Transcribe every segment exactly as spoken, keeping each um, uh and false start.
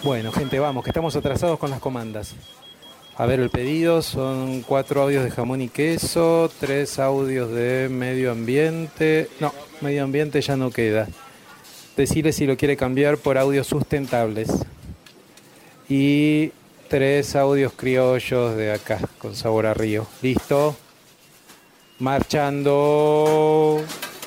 Bueno, gente, vamos, que estamos atrasados con las comandas. A ver, el pedido son cuatro audios de jamón y queso, tres audios de medio ambiente. No, medio ambiente ya no queda. Decirle si lo quiere cambiar por audios sustentables. Y tres audios criollos de acá, con sabor a río. ¿Listo? Marchando.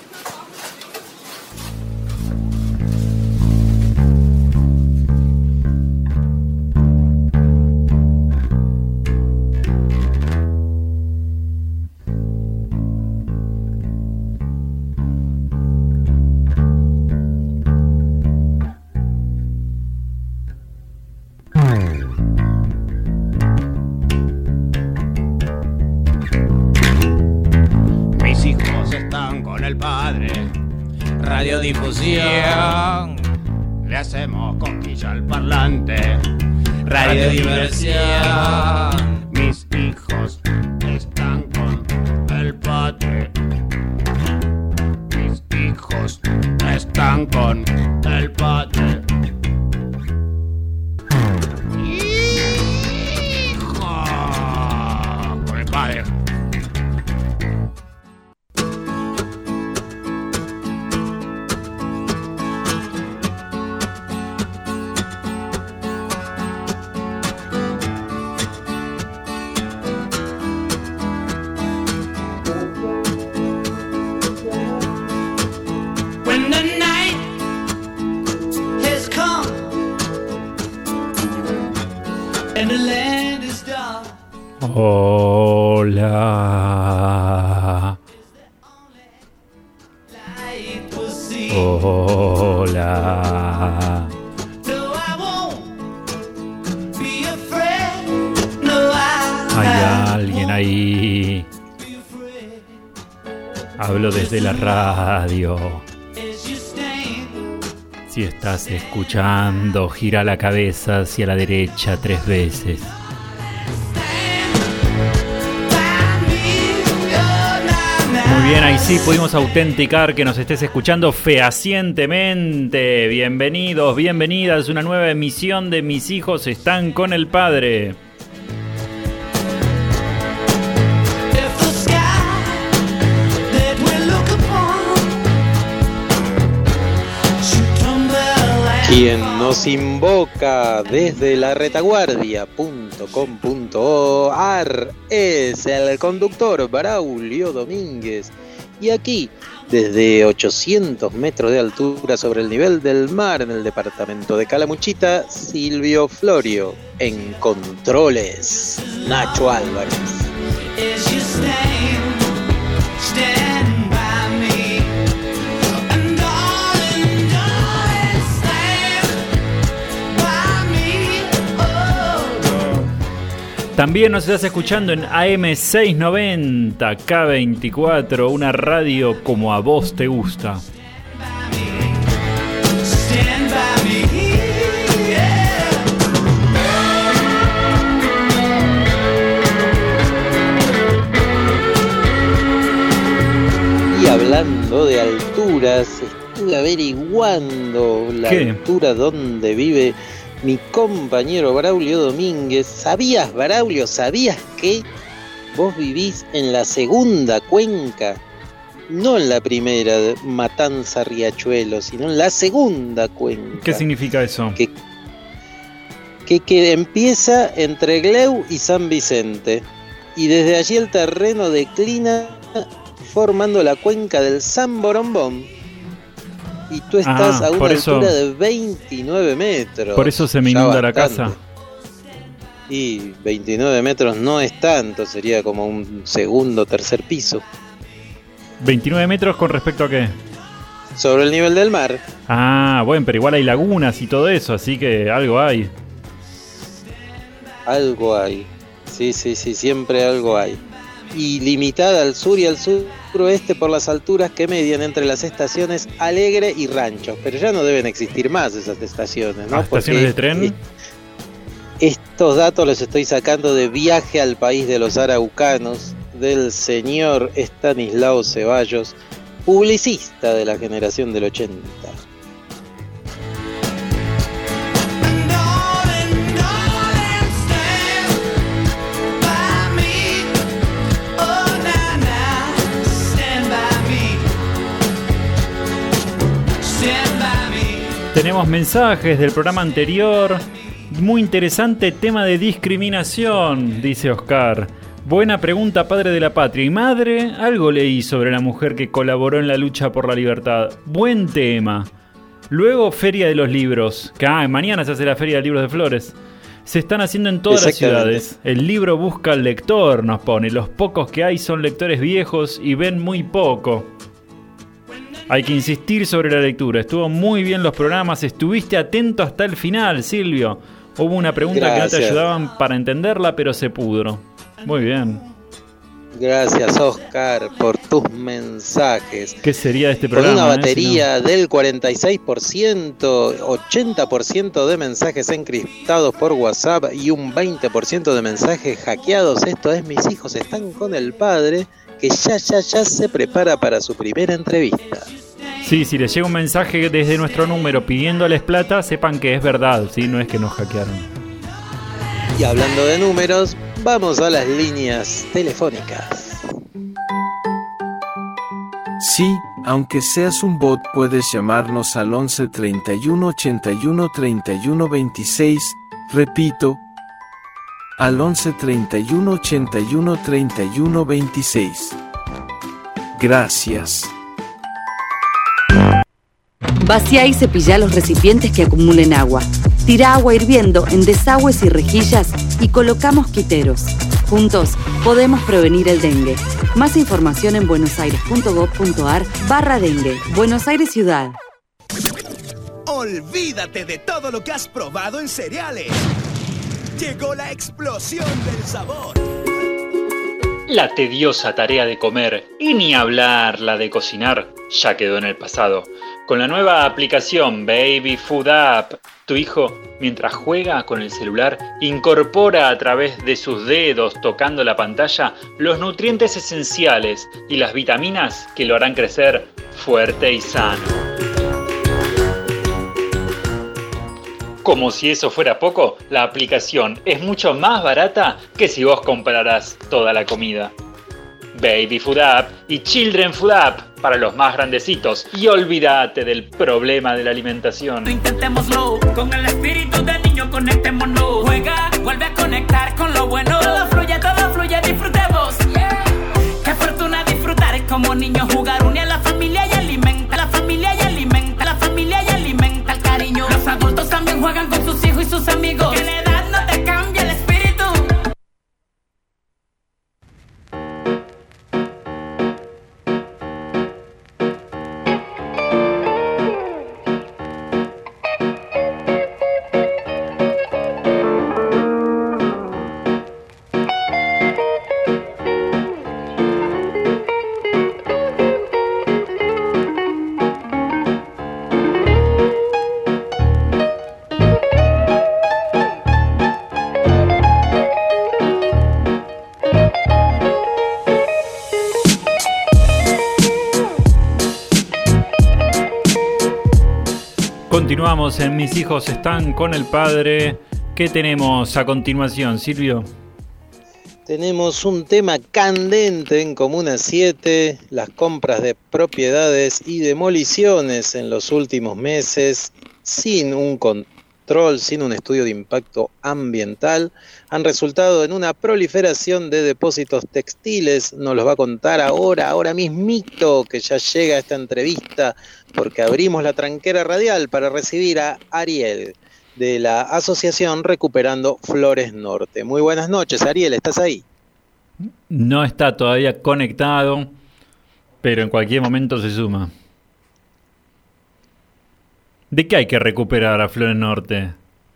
Radiodifusión, le hacemos cosquilla al parlante. Radiodiversión, mis hijos están con el padre. Mis hijos están con el padre. Hijo, con el padre. Hola. Hola. Hay alguien ahí. Hablo desde la radio. Si estás escuchando, gira la cabeza hacia la derecha tres veces. Muy bien, ahí sí pudimos autenticar que nos estés escuchando fehacientemente. Bienvenidos, bienvenidas a una nueva emisión de Mis hijos están con el padre. Quien nos invoca desde la retaguardia punto com punto ar es el conductor Braulio Domínguez. Y aquí, desde ochocientos metros de altura sobre el nivel del mar en el departamento de Calamuchita, Silvio Florio. En controles, Nacho Álvarez. También nos estás escuchando en A M seiscientos noventa, K veinticuatro, una radio como a vos te gusta. Y hablando de alturas, estuve averiguando la ¿Qué? altura donde vive mi compañero Braulio Domínguez. ¿Sabías, Braulio, sabías que vos vivís en la segunda cuenca? No en la primera, Matanza Riachuelo, sino en la segunda cuenca. ¿Qué significa eso? Que, que, que empieza entre Gleu y San Vicente. Y desde allí el terreno declina formando la cuenca del San Borombón. Y tú estás ah, a una eso, altura de veintinueve metros. Por eso se me inunda la casa. Y veintinueve metros no es tanto, sería como un segundo, tercer piso. ¿veintinueve metros con respecto a qué? Sobre el nivel del mar. Ah, bueno, pero igual hay lagunas y todo eso, así que algo hay. Algo hay. Sí, sí, sí, siempre algo hay. Y limitada al sur y al suroeste por las alturas que median entre las estaciones Alegre y Ranchos. Pero ya no deben existir más esas estaciones, ¿no? Ah, ¿estaciones de tren? Estos datos los estoy sacando de Viaje al País de los Araucanos, del señor Estanislao Ceballos, publicista de la generación del ochenta. Tenemos mensajes del programa anterior. Muy interesante tema de discriminación, dice Oscar. Buena pregunta, padre de la patria. ¿Y madre? Algo leí sobre la mujer que colaboró en la lucha por la libertad. Buen tema. Luego, Feria de los Libros. Que ah, mañana se hace la Feria de Libros de Flores. Se están haciendo en todas las ciudades. El libro busca al lector, nos pone. Los pocos que hay son lectores viejos y ven muy poco. Hay que insistir sobre la lectura. Estuvo muy bien los programas. Estuviste atento hasta el final, Silvio. Hubo una pregunta Gracias. que no te ayudaban para entenderla, pero se pudro. Muy bien. Gracias, Oscar, por tus mensajes. ¿Qué sería este programa? Con una batería eh, si no? del cuarenta y seis por ciento, ochenta por ciento de mensajes encriptados por WhatsApp y un veinte por ciento de mensajes hackeados. Esto es Mis hijos están con el padre, que ya, ya, ya se prepara para su primera entrevista. Sí, si les llega un mensaje desde nuestro número pidiéndoles plata, sepan que es verdad, ¿sí? No es que nos hackearon. Y hablando de números, vamos a las líneas telefónicas. Sí, aunque seas un bot, puedes llamarnos al once treinta y uno ochenta y uno treinta y uno veintiséis. Repito, al once treinta y uno ochenta y uno treinta y uno veintiséis. Gracias. Vacía y cepilla los recipientes que acumulen agua. Tira agua hirviendo en desagües y rejillas y coloca mosquiteros. Juntos podemos prevenir el dengue. Más información en buenosaires.gov.ar barra dengue. Buenos Aires Ciudad. Olvídate de todo lo que has probado en cereales. Llegó la explosión del sabor. La tediosa tarea de comer, y ni hablar la de cocinar, ya quedó en el pasado. Con la nueva aplicación Baby Food App, tu hijo, mientras juega con el celular, incorpora a través de sus dedos tocando la pantalla los nutrientes esenciales y las vitaminas que lo harán crecer fuerte y sano. Como si eso fuera poco, la aplicación es mucho más barata que si vos compraras toda la comida. Baby Food App y Children Food App para los más grandecitos. Y olvídate del problema de la alimentación. Intentémoslo, con el espíritu del niño conectémonos. Juega, vuelve a conectar con lo bueno. Todo fluye, todo fluye, disfrutemos. Yeah. Qué fortuna disfrutar, es como niños jugar. Une a la familia y alimenta, la familia y alimenta, la familia y alimenta el cariño. Los adultos también juegan con sus hijos y sus amigos. Que la edad no te cambia el espíritu. Continuamos en Mis hijos están con el padre. ¿Qué tenemos a continuación, Silvio? Tenemos un tema candente en Comuna siete, las compras de propiedades y demoliciones en los últimos meses, sin un control, sin un estudio de impacto ambiental, han resultado en una proliferación de depósitos textiles. Nos los va a contar ahora, ahora mismito, que ya llega esta entrevista, porque abrimos la tranquera radial para recibir a Ariel, de la asociación Recuperando Flores Norte. Muy buenas noches, Ariel, ¿estás ahí? No está todavía conectado, pero en cualquier momento se suma. ¿De qué hay que recuperar a Flores Norte?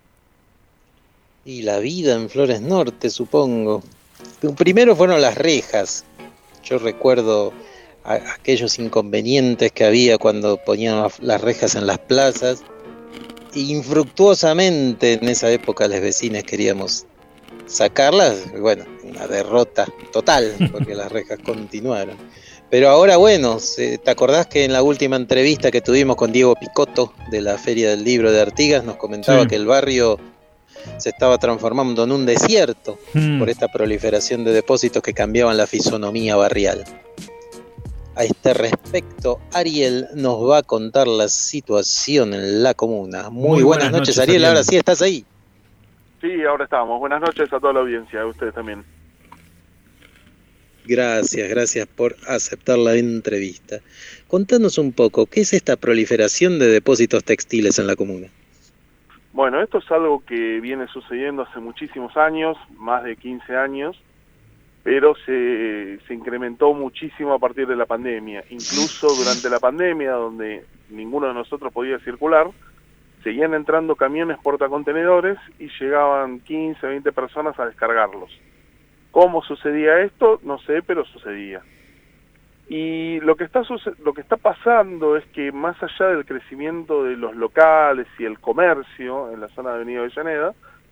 Y la vida en Flores Norte, supongo. Primero fueron las rejas. Yo recuerdo a aquellos inconvenientes que había cuando ponían las rejas en las plazas. Infructuosamente en esa época los vecinos queríamos sacarlas, bueno, una derrota total, porque las rejas continuaron. Pero ahora, bueno, ¿te acordás que en la última entrevista que tuvimos con Diego Picotto de la Feria del Libro de Artigas nos comentaba sí. que el barrio se estaba transformando en un desierto hmm. por esta proliferación de depósitos que cambiaban la fisonomía barrial? a este respecto. Ariel nos va a contar la situación en la comuna. Muy, Muy buenas, buenas noches, noches Ariel. Ariel, ahora sí estás ahí. Sí, ahora estamos. Buenas noches a toda la audiencia, a ustedes también. Gracias, gracias por aceptar la entrevista. Contanos un poco, ¿qué es esta proliferación de depósitos textiles en la comuna? Bueno, esto es algo que viene sucediendo hace muchísimos años, más de quince años, pero se, se incrementó muchísimo a partir de la pandemia. Incluso durante la pandemia, donde ninguno de nosotros podía circular, seguían entrando camiones portacontenedores y llegaban quince, veinte personas a descargarlos. ¿Cómo sucedía esto? No sé, pero sucedía. Y lo que está lo que está pasando es que más allá del crecimiento de los locales y el comercio en la zona de Avenida Avellaneda,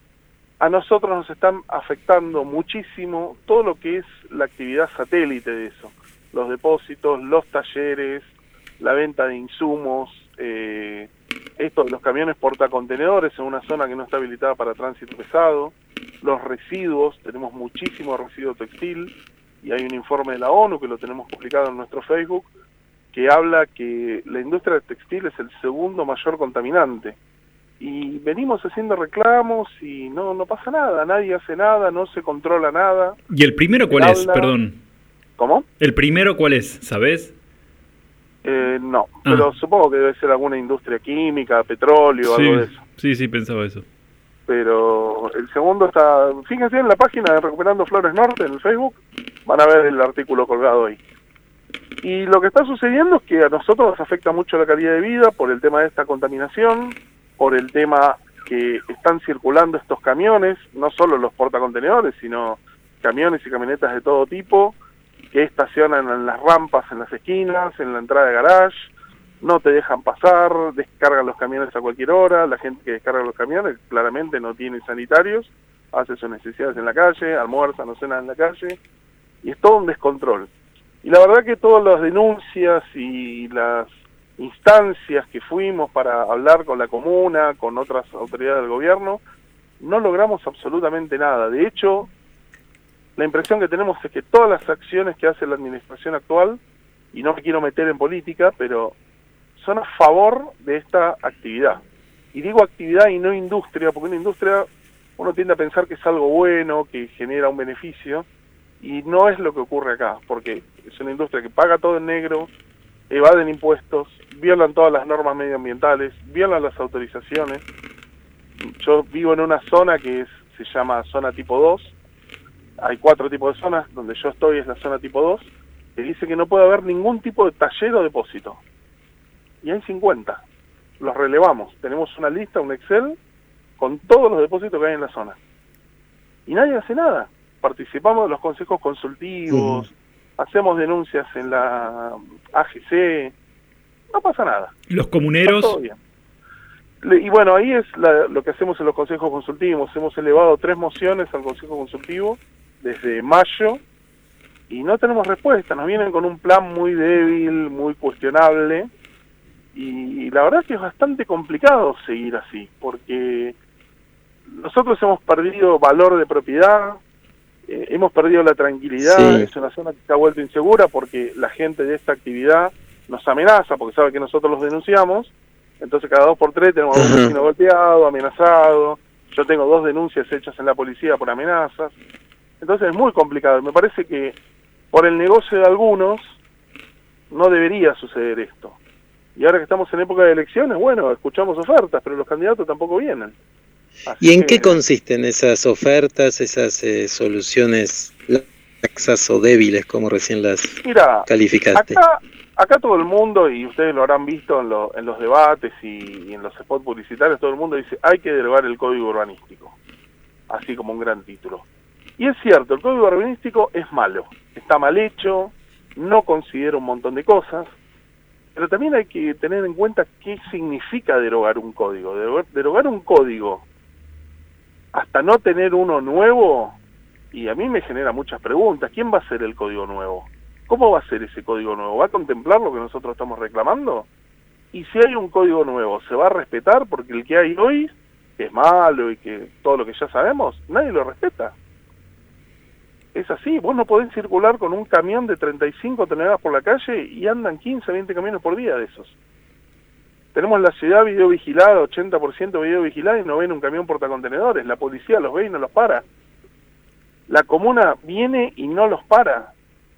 a nosotros nos están afectando muchísimo todo lo que es la actividad satélite de eso, los depósitos, los talleres, la venta de insumos, eh, esto, los camiones portacontenedores en una zona que no está habilitada para tránsito pesado, los residuos, tenemos muchísimo residuo textil, y hay un informe de la ONU que lo tenemos publicado en nuestro Facebook, que habla que la industria textil es el segundo mayor contaminante. Y venimos haciendo reclamos y no no pasa nada, nadie hace nada, no se controla nada. ¿Y el primero cuál es? Perdón. ¿Cómo? ¿El primero cuál es? ¿Sabés? Eh, no, ah. pero supongo que debe ser alguna industria química, petróleo, sí, algo de eso. Sí, sí, pensaba eso. Pero el segundo está, fíjense en la página de Recuperando Flores Norte en el Facebook, van a ver el artículo colgado ahí. Y lo que está sucediendo es que a nosotros nos afecta mucho la calidad de vida por el tema de esta contaminación, por el tema que están circulando estos camiones, no solo los portacontenedores, sino camiones y camionetas de todo tipo, que estacionan en las rampas, en las esquinas, en la entrada de garage, no te dejan pasar, descargan los camiones a cualquier hora, la gente que descarga los camiones claramente no tiene sanitarios, hace sus necesidades en la calle, almuerza, no cena en la calle, y es todo un descontrol. Y la verdad que todas las denuncias y las instancias que fuimos para hablar con la comuna, con otras autoridades del gobierno, no logramos absolutamente nada. De hecho, la impresión que tenemos es que todas las acciones que hace la administración actual, y no me quiero meter en política, pero son a favor de esta actividad. Y digo actividad y no industria, porque una industria uno tiende a pensar que es algo bueno, que genera un beneficio, y no es lo que ocurre acá, porque es una industria que paga todo en negro, evaden impuestos, violan todas las normas medioambientales, violan las autorizaciones. Yo vivo en una zona que es, se llama zona tipo dos, hay cuatro tipos de zonas, donde yo estoy es la zona tipo dos, que dice que no puede haber ningún tipo de taller o depósito. Y hay cincuenta. Los relevamos. Tenemos una lista, un Excel, con todos los depósitos que hay en la zona. Y nadie hace nada. Participamos de los consejos consultivos, uh-huh. hacemos denuncias en la A G C, no pasa nada. ¿Los comuneros? Está todo bien. Y bueno, ahí es la, lo que hacemos en los consejos consultivos. Hemos elevado tres mociones al consejo consultivo desde mayo y no tenemos respuesta. Nos vienen con un plan muy débil, muy cuestionable, y la verdad es que es bastante complicado seguir así, porque nosotros hemos perdido valor de propiedad, eh, hemos perdido la tranquilidad, sí. Es una zona que se ha vuelto insegura porque la gente de esta actividad nos amenaza, porque sabe que nosotros los denunciamos. Entonces cada dos por tres tenemos a un vecino golpeado, amenazado. Yo tengo dos denuncias hechas en la policía por amenazas. Entonces es muy complicado. Me parece que por el negocio de algunos no debería suceder esto. Y ahora que estamos en época de elecciones, bueno, escuchamos ofertas, pero los candidatos tampoco vienen. Así ¿Y en que... qué consisten esas ofertas, esas eh, soluciones laxas o débiles, como recién las Mira, calificaste? Acá... Acá todo el mundo, y ustedes lo habrán visto en, lo, en los debates y, y en los spots publicitarios, todo el mundo dice, hay que derogar el código urbanístico, así como un gran título. Y es cierto, el código urbanístico es malo, está mal hecho, no considera un montón de cosas, pero también hay que tener en cuenta qué significa derogar un código. Derogar, derogar un código hasta no tener uno nuevo, y a mí me genera muchas preguntas, ¿quién va a hacer el código nuevo? ¿Cómo va a ser ese código nuevo? ¿Va a contemplar lo que nosotros estamos reclamando? Y si hay un código nuevo, ¿se va a respetar? Porque el que hay hoy, que es malo y que todo lo que ya sabemos, nadie lo respeta. es así, vos no podés circular con un camión de treinta y cinco toneladas por la calle y andan quince, veinte camiones por día de esos. Tenemos la ciudad videovigilada, ochenta por ciento videovigilada, y no ven un camión portacontenedores. La policía los ve y no los para. La comuna viene y no los para.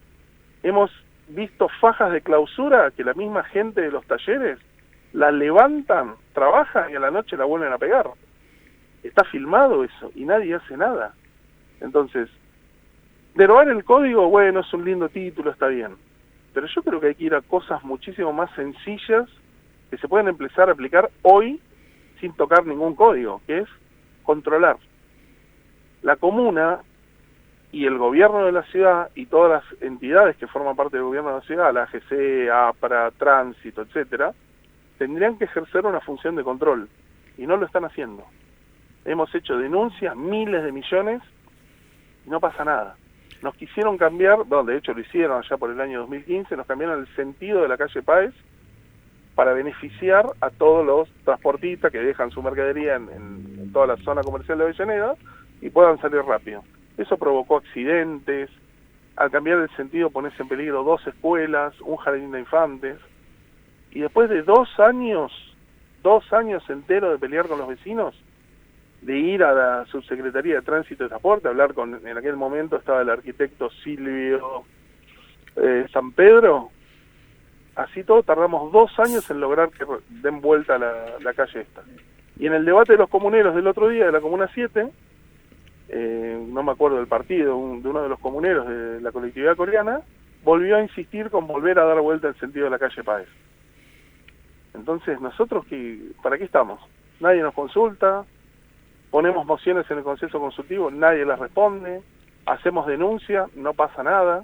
Hemos visto fajas de clausura que la misma gente de los talleres la levantan, trabajan y a la noche la vuelven a pegar. Está filmado eso y nadie hace nada. Entonces, derogar el código, bueno, es un lindo título, está bien. Pero yo creo que hay que ir a cosas muchísimo más sencillas que se pueden empezar a aplicar hoy sin tocar ningún código, que es controlar. La comuna y el gobierno de la ciudad y todas las entidades que forman parte del gobierno de la ciudad, la A G C, APRA, Tránsito, etcétera, tendrían que ejercer una función de control y no lo están haciendo. Hemos hecho denuncias, miles de millones, y no pasa nada. Nos quisieron cambiar, bueno, de hecho lo hicieron allá por el año dos mil quince, nos cambiaron el sentido de la calle Páez para beneficiar a todos los transportistas que dejan su mercadería en, en, en toda la zona comercial de Avellaneda y puedan salir rápido. Eso provocó accidentes. Al cambiar el sentido pones en peligro dos escuelas, un jardín de infantes, y después de dos años, dos años enteros de pelear con los vecinos, de ir a la Subsecretaría de Tránsito y Transporte, hablar con, en aquel momento estaba el arquitecto Silvio eh, San Pedro, así todo tardamos dos años en lograr que den vuelta la, la calle esta. Y en el debate de los comuneros del otro día de la Comuna siete, eh, no me acuerdo del partido, un, de uno de los comuneros de la colectividad coreana, volvió a insistir con volver a dar vuelta el sentido de la calle Páez. Entonces, ¿nosotros qué, para qué estamos? Nadie nos consulta, ponemos mociones en el Consejo Consultivo, nadie las responde, hacemos denuncia, no pasa nada.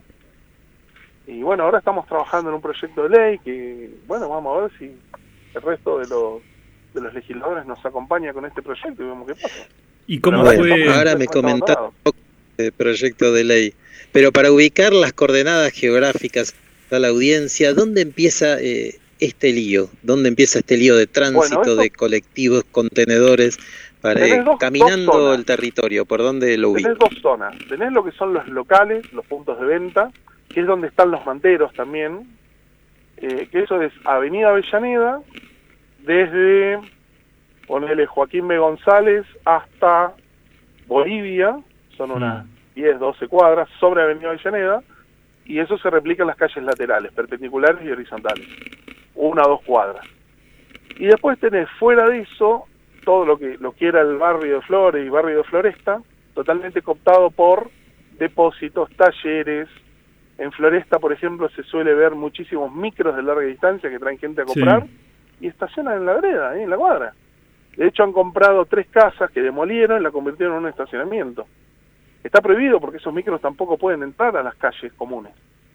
Y bueno, ahora estamos trabajando en un proyecto de ley que, bueno, vamos a ver si el resto de los, de los legisladores nos acompaña con este proyecto y vemos qué pasa. ¿Y cómo bueno, fue? Ahora me comentaba un poco del proyecto de ley, pero para ubicar las coordenadas geográficas a la audiencia, ¿dónde empieza eh, este lío? ¿Dónde empieza este lío de tránsito, bueno, esto, de colectivos, contenedores, para eh, dos, caminando dos el territorio? ¿Por dónde lo ubica? Tenés dos zonas. Tenés lo que son los locales, los puntos de venta, que es donde están los manteros también, eh, que eso es Avenida Avellaneda, desde, ponele Joaquín B. González hasta Bolivia, son unas diez, doce cuadras, sobre Avenida Avellaneda, y eso se replica en las calles laterales, perpendiculares y horizontales, una o dos cuadras. Y después tenés fuera de eso, todo lo que lo que era el barrio de Flores y barrio de Floresta, totalmente cooptado por depósitos, talleres. En Floresta, por ejemplo, se suele ver muchísimos micros de larga distancia que traen gente a comprar, sí, y estacionan en la vereda, ¿eh? En la cuadra. De hecho, han comprado tres casas que demolieron y la convirtieron en un estacionamiento. Está prohibido porque esos micros tampoco pueden entrar a las calles comunes.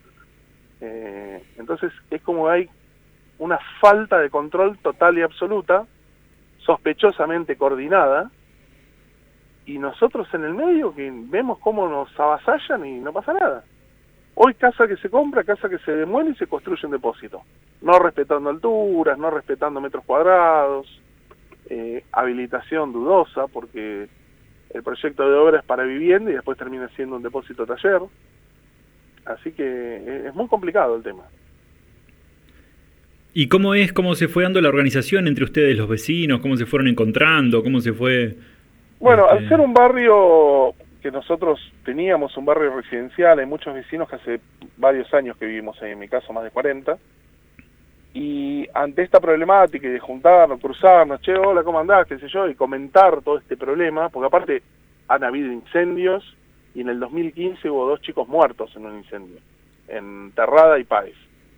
Eh, entonces, es como hay una falta de control total y absoluta, sospechosamente coordinada, y nosotros en el medio que vemos cómo nos avasallan y no pasa nada. Hoy casa que se compra, casa que se demuele y se construye un depósito, no respetando alturas, no respetando metros cuadrados, eh, habilitación dudosa porque el proyecto de obra es para vivienda y después termina siendo un depósito taller, así que es muy complicado el tema. ¿Y cómo es, cómo se fue dando la organización entre ustedes, los vecinos? ¿Cómo se fueron encontrando? ¿Cómo se fue...? Bueno, este... al ser un barrio que nosotros teníamos, un barrio residencial, hay muchos vecinos que hace varios años que vivimos ahí, en mi caso más de cuarenta, y ante esta problemática de juntarnos, cruzarnos, che, hola, ¿cómo andás?, qué sé yo, y comentar todo este problema, porque aparte han habido incendios, y en el dos mil quince hubo dos chicos muertos en un incendio, en Terrada y Páez.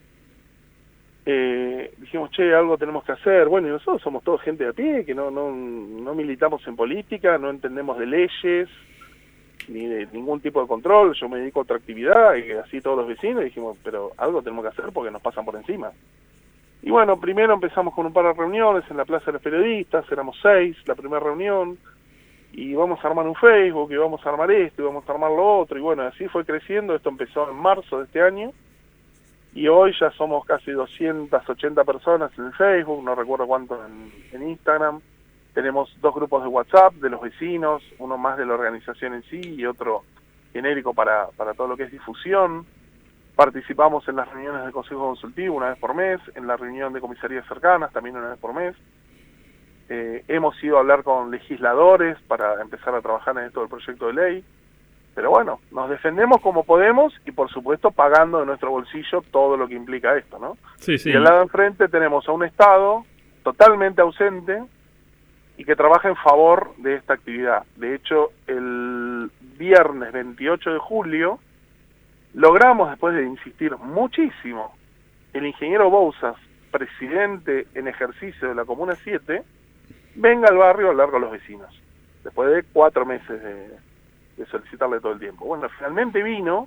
Eh, dijimos, che, algo tenemos que hacer. Bueno, y nosotros somos todos gente de a pie, que no, no, no militamos en política, no entendemos de leyes, ni de ningún tipo de control. Yo me dedico a otra actividad, y así todos los vecinos, y dijimos, pero algo tenemos que hacer porque nos pasan por encima. Y bueno, primero empezamos con un par de reuniones en la Plaza de los Periodistas, éramos seis, la primera reunión, y vamos a armar un Facebook, y vamos a armar esto, y vamos a armar lo otro, y bueno, así fue creciendo. Esto empezó en marzo de este año, y hoy ya somos casi doscientas ochenta personas en el Facebook, no recuerdo cuánto en, en Instagram. Tenemos dos grupos de WhatsApp de los vecinos, uno más de la organización en sí y otro genérico para, para todo lo que es difusión. Participamos en las reuniones del Consejo Consultivo una vez por mes, en la reunión de comisarías cercanas también una vez por mes. Eh, hemos ido a hablar con legisladores para empezar a trabajar en esto del proyecto de ley. Pero bueno, nos defendemos como podemos y por supuesto pagando de nuestro bolsillo todo lo que implica esto, ¿no? Sí, sí. Y al lado enfrente tenemos a un Estado totalmente ausente y que trabaja en favor de esta actividad. De hecho, el viernes veintiocho de julio logramos, después de insistir muchísimo, el ingeniero Bouzas, presidente en ejercicio de la Comuna siete, venga al barrio a hablar con los vecinos, después de cuatro meses de, de solicitarle todo el tiempo. Bueno, finalmente vino,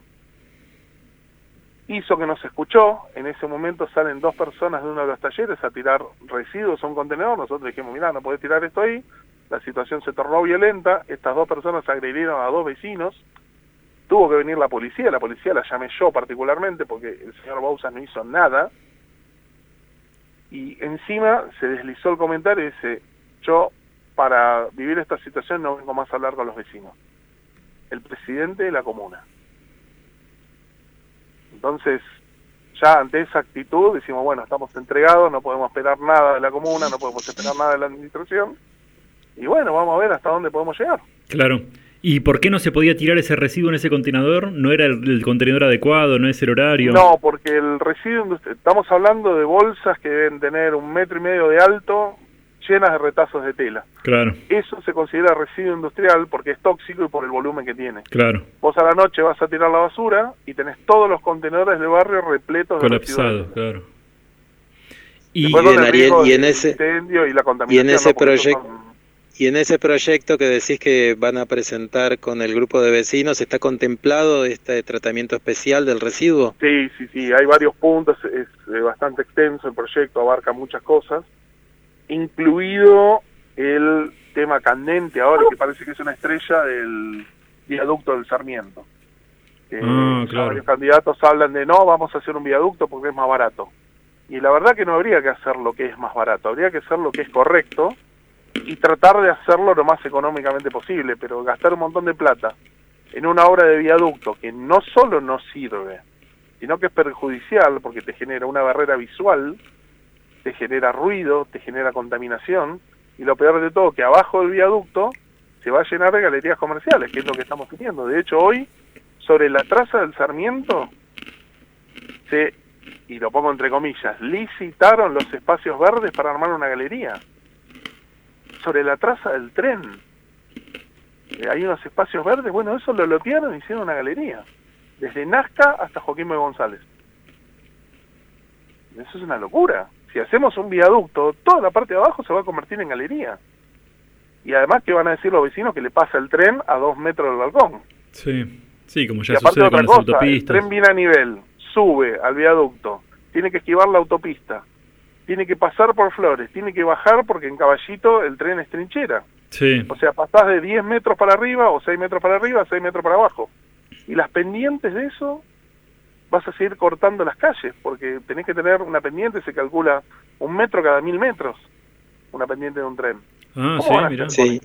hizo que nos escuchó. En ese momento salen dos personas de uno de los talleres a tirar residuos a un contenedor. Nosotros dijimos, mirá, no podés tirar esto ahí. La situación se tornó violenta, estas dos personas agredieron a dos vecinos, tuvo que venir la policía, la policía la llamé yo particularmente porque el señor Bouzas no hizo nada, y encima se deslizó el comentario y dice, yo para vivir esta situación no vengo más a hablar con los vecinos, el presidente de la comuna. Entonces, ya ante esa actitud decimos, bueno, estamos entregados, no podemos esperar nada de la comuna, no podemos esperar nada de la administración, y bueno, vamos a ver hasta dónde podemos llegar. Claro. ¿Y por qué no se podía tirar ese residuo en ese contenedor? ¿No era el, el contenedor adecuado, no es el horario? No, porque el residuo, estamos hablando de bolsas que deben tener un metro y medio de alto, llenas de retazos de tela. Claro. Eso se considera residuo industrial porque es tóxico y por el volumen que tiene. Claro. Vos a la noche vas a tirar la basura y tenés todos los contenedores del barrio repletos de colapsados, claro. Y, bien, Ariel, y en ese incendio y la contaminación, y en ese ¿no? proyecto son... y en ese proyecto que decís que van a presentar con el grupo de vecinos, ¿está contemplado este tratamiento especial del residuo? Sí, sí, sí, hay varios puntos, es eh, bastante extenso el proyecto, abarca muchas cosas, incluido el tema candente ahora, que parece que es una estrella del viaducto del Sarmiento. Eh, ah, claro. Varios candidatos hablan de no, vamos a hacer un viaducto porque es más barato. Y la verdad que no habría que hacer lo que es más barato, habría que hacer lo que es correcto y tratar de hacerlo lo más económicamente posible, pero gastar un montón de plata en una obra de viaducto que no solo no sirve, sino que es perjudicial porque te genera una barrera visual, te genera ruido, te genera contaminación, y lo peor de todo, que abajo del viaducto se va a llenar de galerías comerciales, que es lo que estamos pidiendo. De hecho, hoy, sobre la traza del Sarmiento, se, y lo pongo entre comillas, licitaron los espacios verdes para armar una galería. Sobre la traza del tren, eh, hay unos espacios verdes, bueno, eso lo lotearon y hicieron una galería, desde Nazca hasta Joaquín B. González. Eso es una locura. Si hacemos un viaducto, toda la parte de abajo se va a convertir en galería. Y además, ¿qué van a decir los vecinos? Que le pasa el tren a dos metros del balcón. Sí, sí, como ya y aparte sucede con otra las cosa, autopistas. El tren viene a nivel, sube al viaducto, tiene que esquivar la autopista, tiene que pasar por Flores, tiene que bajar porque en Caballito el tren es trinchera. Sí. O sea, pasás de diez metros para arriba o seis metros para arriba a seis metros para abajo. Y las pendientes de eso, vas a seguir cortando las calles, porque tenés que tener una pendiente, se calcula un metro cada mil metros, una pendiente de un tren. Ah, sí, mirá. Sí.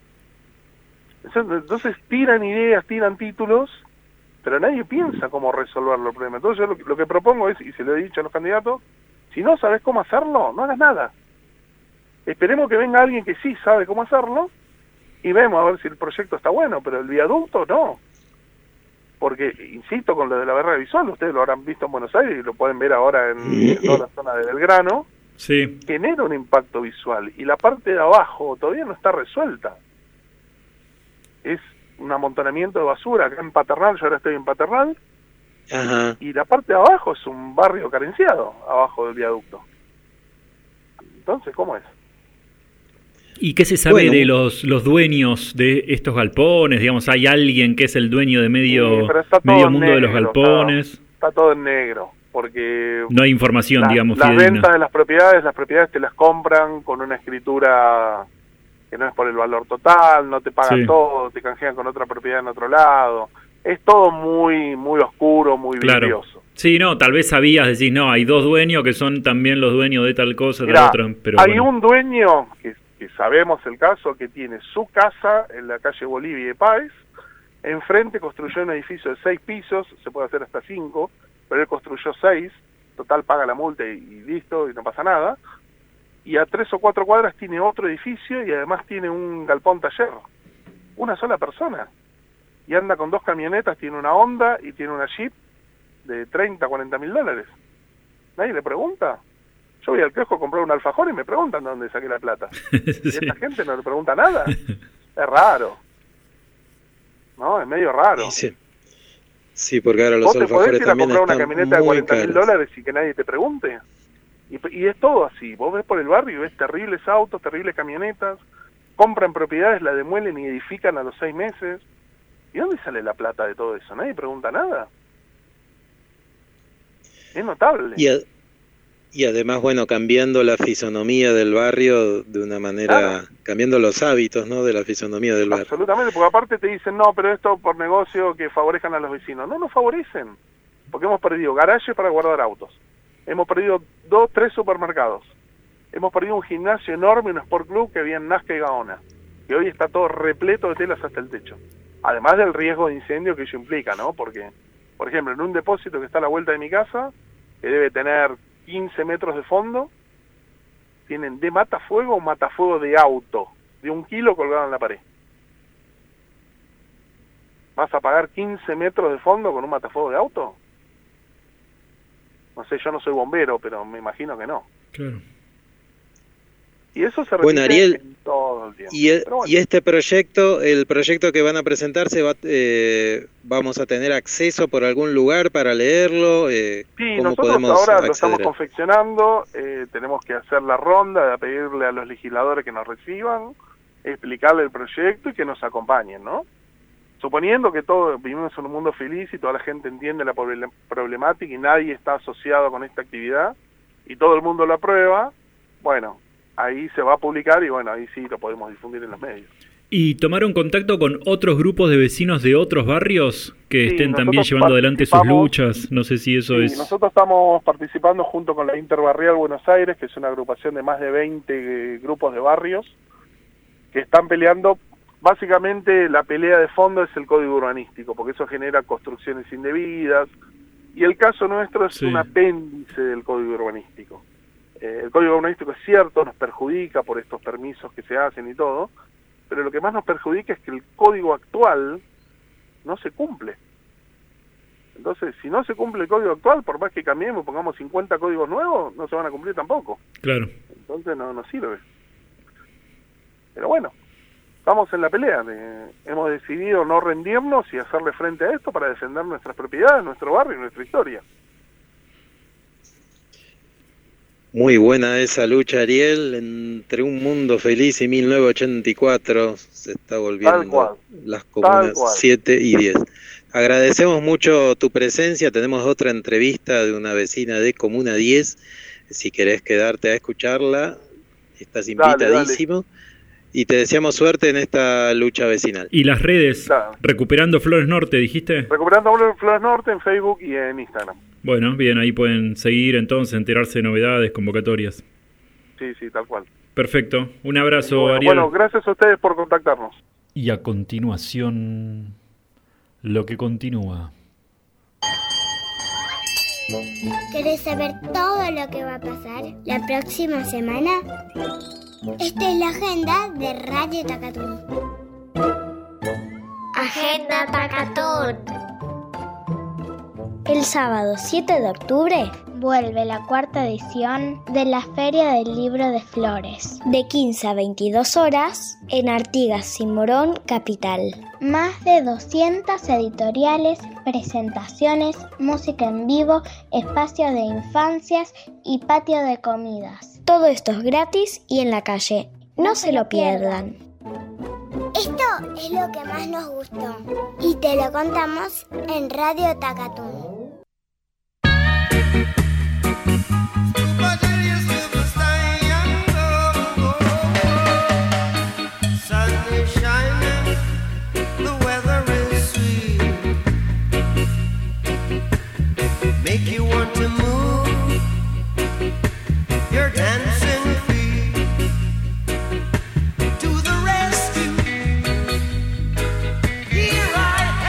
Entonces tiran ideas, tiran títulos, pero nadie piensa cómo resolver los problemas. Entonces yo lo, lo que propongo es, y se lo he dicho a los candidatos, si no sabes cómo hacerlo, no hagas nada. Esperemos que venga alguien que sí sabe cómo hacerlo, y vemos a ver si el proyecto está bueno, pero el viaducto no. Porque, insisto, con lo de la barrera visual, ustedes lo habrán visto en Buenos Aires y lo pueden ver ahora en, en toda la zona de Belgrano, sí. Genera un impacto visual, y la parte de abajo todavía no está resuelta. Es un amontonamiento de basura acá en Paternal, yo ahora estoy en Paternal, Ajá. y la parte de abajo es un barrio carenciado, abajo del viaducto. Entonces, ¿cómo es? ¿Y qué se sabe bueno. de los, los dueños de estos galpones? Digamos, ¿hay alguien que es el dueño de medio, sí, medio mundo negro, de los galpones? Está, está todo en negro, porque... No hay información, la, digamos, las fidedigna. ventas de las propiedades, las propiedades te las compran con una escritura que no es por el valor total, no te pagan sí. todo, te canjean con otra propiedad en otro lado. Es todo muy muy oscuro, muy claro. vidrioso. Sí, no, tal vez sabías, decís, no, hay dos dueños que son también los dueños de tal cosa, de Mirá, otra, pero hay bueno. un dueño que que sabemos el caso, que tiene su casa en la calle Bolivia de Páez, Enfrente construyó un edificio de seis pisos, se puede hacer hasta cinco, pero él construyó seis, total paga la multa y, y listo, y no pasa nada. Y a tres o cuatro cuadras tiene otro edificio y además tiene un galpón taller. Una sola persona. Y anda con dos camionetas, tiene una Honda y tiene una Jeep de treinta, cuarenta mil dólares. Nadie le pregunta. Yo voy al kiosco a comprar un alfajor y me preguntan de dónde saqué la plata. Sí. Y esta gente no le pregunta nada. Es raro. ¿No? Es medio raro. Sí, sí, porque ahora los ¿Vos te alfajores podés ir a también comprar una están camioneta de muy cuarenta mil caros. dólares y que nadie te pregunte? Y, y es todo así. Vos ves por el barrio y ves terribles autos, terribles camionetas, compran propiedades, la demuelen y edifican a los seis meses. ¿Y dónde sale la plata de todo eso? Nadie pregunta nada. Es notable. Y, a- y además, bueno, cambiando la fisonomía del barrio de una manera, Claro. cambiando los hábitos, ¿no? De la fisonomía del barrio. Absolutamente, porque aparte te dicen, no, pero esto por negocio que favorezcan a los vecinos. No nos favorecen, porque hemos perdido garajes para guardar autos. Hemos perdido dos, tres supermercados. Hemos perdido un gimnasio enorme, un sport club que había en Nazca y Gaona, que hoy está todo repleto de telas hasta el techo. Además del riesgo de incendio que ello implica, ¿no? Porque, por ejemplo, en un depósito que está a la vuelta de mi casa, que debe tener quince metros de fondo, tienen de matafuego un matafuego de auto, de un kilo colgado en la pared. ¿Vas a pagar quince metros de fondo con un matafuego de auto? No sé, yo no soy bombero, pero me imagino que no. Claro. Y eso se repite Bueno, Ariel, en todo el tiempo. Y, el- Pero bueno, y este proyecto, el proyecto que van a presentarse, va, eh, vamos a tener acceso por algún lugar para leerlo. Eh, sí, ¿Cómo nosotros podemos ahora lo acceder estamos a- confeccionando, eh, tenemos que hacer la ronda de pedirle a los legisladores que nos reciban, explicarle el proyecto y que nos acompañen, ¿no? Suponiendo que todos vivimos en un mundo feliz y toda la gente entiende la proble- problemática y nadie está asociado con esta actividad y todo el mundo lo aprueba, bueno, ahí se va a publicar y bueno, ahí sí lo podemos difundir en los medios. ¿Y tomaron contacto con otros grupos de vecinos de otros barrios que Sí, estén nosotros también llevando adelante sus participamos- luchas? No sé si eso Sí, es... nosotros estamos participando junto con la Interbarrial Buenos Aires, que es una agrupación de más de veinte eh, grupos de barrios que están peleando. Básicamente la pelea de fondo es el código urbanístico, porque eso genera construcciones indebidas, y el caso nuestro es Sí. un apéndice del código urbanístico. Eh, el código urbanístico es cierto, nos perjudica por estos permisos que se hacen y todo, pero lo que más nos perjudica es que el código actual no se cumple. Entonces, si no se cumple el código actual, por más que cambiemos, pongamos cincuenta códigos nuevos, no se van a cumplir tampoco. Claro. Entonces no nos sirve. Pero bueno, estamos en la pelea. de- hemos decidido no rendirnos y hacerle frente a esto para defender nuestras propiedades, nuestro barrio y nuestra historia. Muy buena esa lucha, Ariel, entre un mundo feliz y mil novecientos ochenta y cuatro se está Tal volviendo cual. las Tal comunas cual. siete y diez. Agradecemos mucho tu presencia, tenemos otra entrevista de una vecina de Comuna diez, si querés quedarte a escucharla, estás Dale, invitadísimo, y te deseamos suerte en esta lucha vecinal. ¿Y las redes? Claro. Recuperando Flores Norte, dijiste. Recuperando Flores Norte en Facebook y en Instagram. Bueno, bien, ahí pueden seguir entonces, enterarse de novedades, convocatorias. Sí, sí, tal cual. Perfecto. Un abrazo, Bueno, Ariel. bueno, gracias a ustedes por contactarnos. Y a continuación, lo que continúa. ¿Querés saber todo lo que va a pasar la próxima semana? Esta es la agenda de Radio Takatún. Agenda Takatún. El sábado siete de octubre vuelve la cuarta edición de la Feria del Libro de Flores, de quince a veintidós horas en Artigas y Morón, capital. Más de doscientas editoriales, presentaciones, música en vivo, espacio de infancias y patio de comidas. Todo esto es gratis y en la calle. No se lo pierdan. Esto es lo que más nos gustó y te lo contamos en Radio Takatún. Make you want to move your dancing feet to the rescue. Here I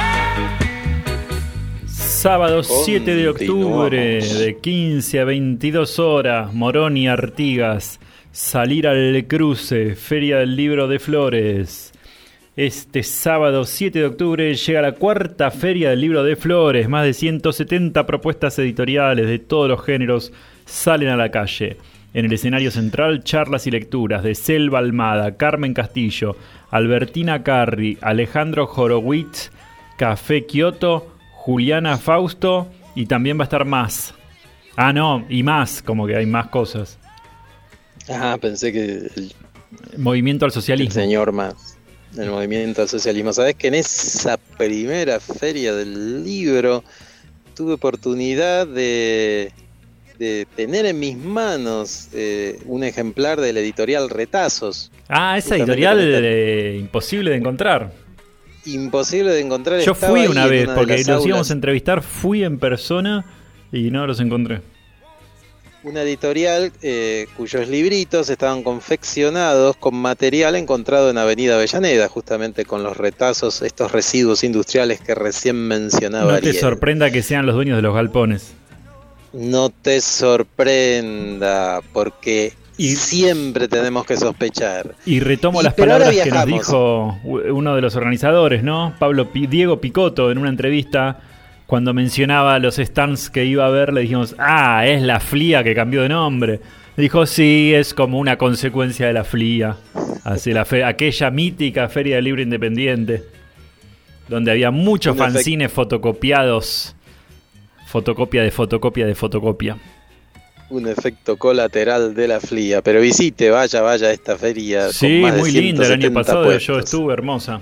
Sábado siete de octubre, de quince a veintidós horas, Morón y Artigas. Salir al cruce, Feria del Libro de Flores. Este sábado siete de octubre llega la cuarta Feria del Libro de Flores. Más de ciento setenta propuestas editoriales de todos los géneros salen a la calle. En el escenario central, charlas y lecturas de Selva Almada, Carmen Castillo, Albertina Carri, Alejandro Horowitz, Café Kioto, Juliana Fausto y también va a estar más. Ah, no, y más, como que hay más cosas. Ah, pensé que... El, movimiento al socialismo. El señor más. El movimiento al socialismo. ¿Sabés que en esa primera feria del libro tuve oportunidad de, de tener en mis manos eh, un ejemplar del editorial Retazos? Ah, esa editorial eh, imposible de encontrar. Imposible de encontrar. Yo fui una vez, una porque los aulas. íbamos a entrevistar, fui en persona y no los encontré. Una editorial eh, cuyos libritos estaban confeccionados con material encontrado en Avenida Avellaneda, justamente con los retazos, estos residuos industriales que recién mencionaba. No te Ariel. sorprenda que sean los dueños de los galpones. No te sorprenda, porque y, siempre tenemos que sospechar. Y retomo y, las palabras que nos dijo uno de los organizadores, ¿no? Pablo P- Diego Picotto, en una entrevista. Cuando mencionaba los stands que iba a ver, le dijimos, ah, es la F L I A que cambió de nombre. Dijo, sí, es como una consecuencia de la F L I A. Así, la fe- aquella mítica Feria del Libro Independiente, donde había muchos un fanzines efect- fotocopiados. Fotocopia de fotocopia de fotocopia. Un efecto colateral de la F L I A. Pero visite, vaya, vaya a esta feria. Sí, con más muy de linda. El año pasado puestos. Yo estuve, hermosa.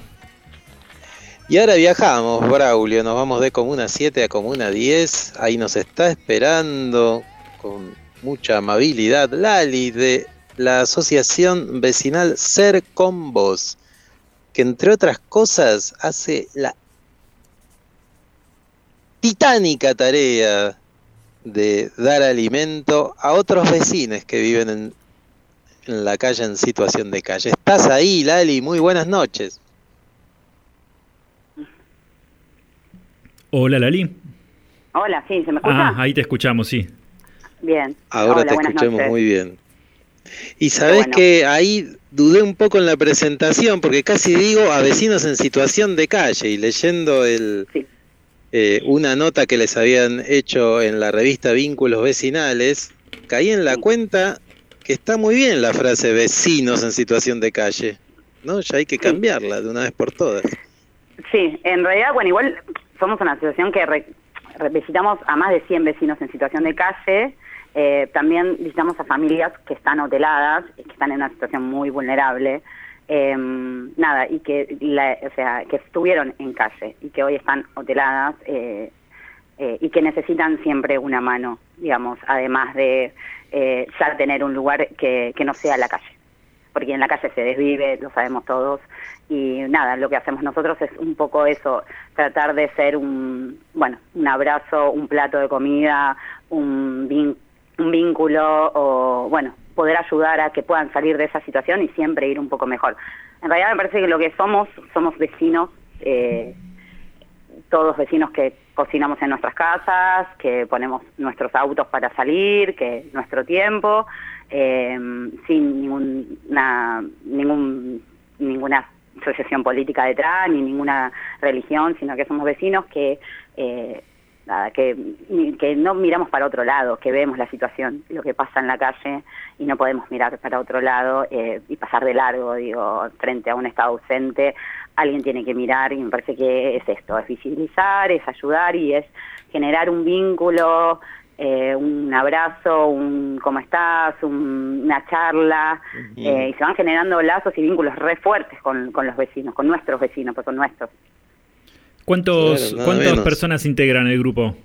Y ahora viajamos, Braulio, nos vamos de Comuna siete a Comuna diez, ahí nos está esperando con mucha amabilidad Lali de la Asociación Vecinal Ser Con Vos, que entre otras cosas hace la titánica tarea de dar alimento a otros vecinos que viven en, en la calle en situación de calle. ¿Estás ahí, Lali? Muy buenas noches. Hola, Lali. Hola, sí, ¿se me escucha? Ah, ahí te escuchamos, sí. Bien. Ahora Hola, te escuchamos noches. muy bien. Y sabés bueno. que ahí dudé un poco en la presentación, porque casi digo a vecinos en situación de calle, y leyendo el sí. eh, una nota que les habían hecho en la revista Vínculos Vecinales, caí en la sí. cuenta que está muy bien la frase vecinos en situación de calle, ¿no? Ya hay que cambiarla sí. de una vez por todas. Sí, en realidad, bueno, igual somos una asociación que re, re, visitamos a más de cien vecinos en situación de calle. Eh, también visitamos a familias que están hoteladas, que están en una situación muy vulnerable. Eh, nada, y que, la, o sea, que estuvieron en calle y que hoy están hoteladas eh, eh, y que necesitan siempre una mano, digamos, además de eh, ya tener un lugar que, que no sea la calle. Porque en la calle se desvive, lo sabemos todos. Y nada, lo que hacemos nosotros es un poco eso, tratar de ser un, bueno, un abrazo, un plato de comida, un, vin, un vínculo, o bueno, poder ayudar a que puedan salir de esa situación y siempre ir un poco mejor. En realidad me parece que lo que somos, somos vecinos, eh, todos vecinos que cocinamos en nuestras casas, que ponemos nuestros autos para salir, que nuestro tiempo, eh, sin ninguna, ningún, ninguna asociación política detrás, ni ninguna religión, sino que somos vecinos que, eh, nada, que, que no miramos para otro lado, que vemos la situación, lo que pasa en la calle y no podemos mirar para otro lado eh, y pasar de largo, digo, frente a un estado ausente. Alguien tiene que mirar y me parece que es esto, es visibilizar, es ayudar y es generar un vínculo, eh, un abrazo, un ¿cómo estás?, un, una charla, uh-huh. eh, y se van generando lazos y vínculos re fuertes con, con los vecinos, con nuestros vecinos, pues son nuestros. ¿Cuántos, claro, ¿cuántas menos. personas integran el grupo?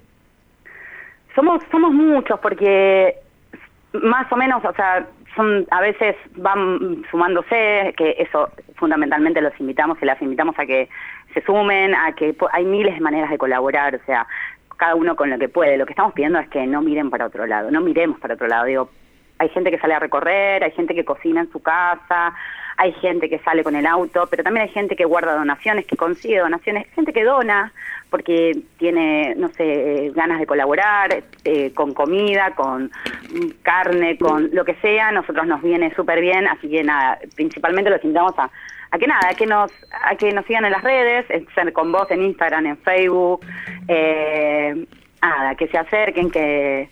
Somos, somos muchos porque más o menos, o sea, son a veces van sumándose, que eso fundamentalmente los invitamos y las invitamos a que se sumen, a que hay miles de maneras de colaborar, o sea, cada uno con lo que puede. Lo que estamos pidiendo es que no miren para otro lado, no miremos para otro lado, digo, hay gente que sale a recorrer, hay gente que cocina en su casa, hay gente que sale con el auto, pero también hay gente que guarda donaciones, que consigue donaciones, gente que dona porque tiene, no sé, ganas de colaborar eh, con comida, con carne, con lo que sea. Nosotros nos viene súper bien, así que nada, principalmente los invitamos a, a que nada, a que nos a que nos sigan en las redes, en, con vos en Instagram, en Facebook, eh, nada, que se acerquen, que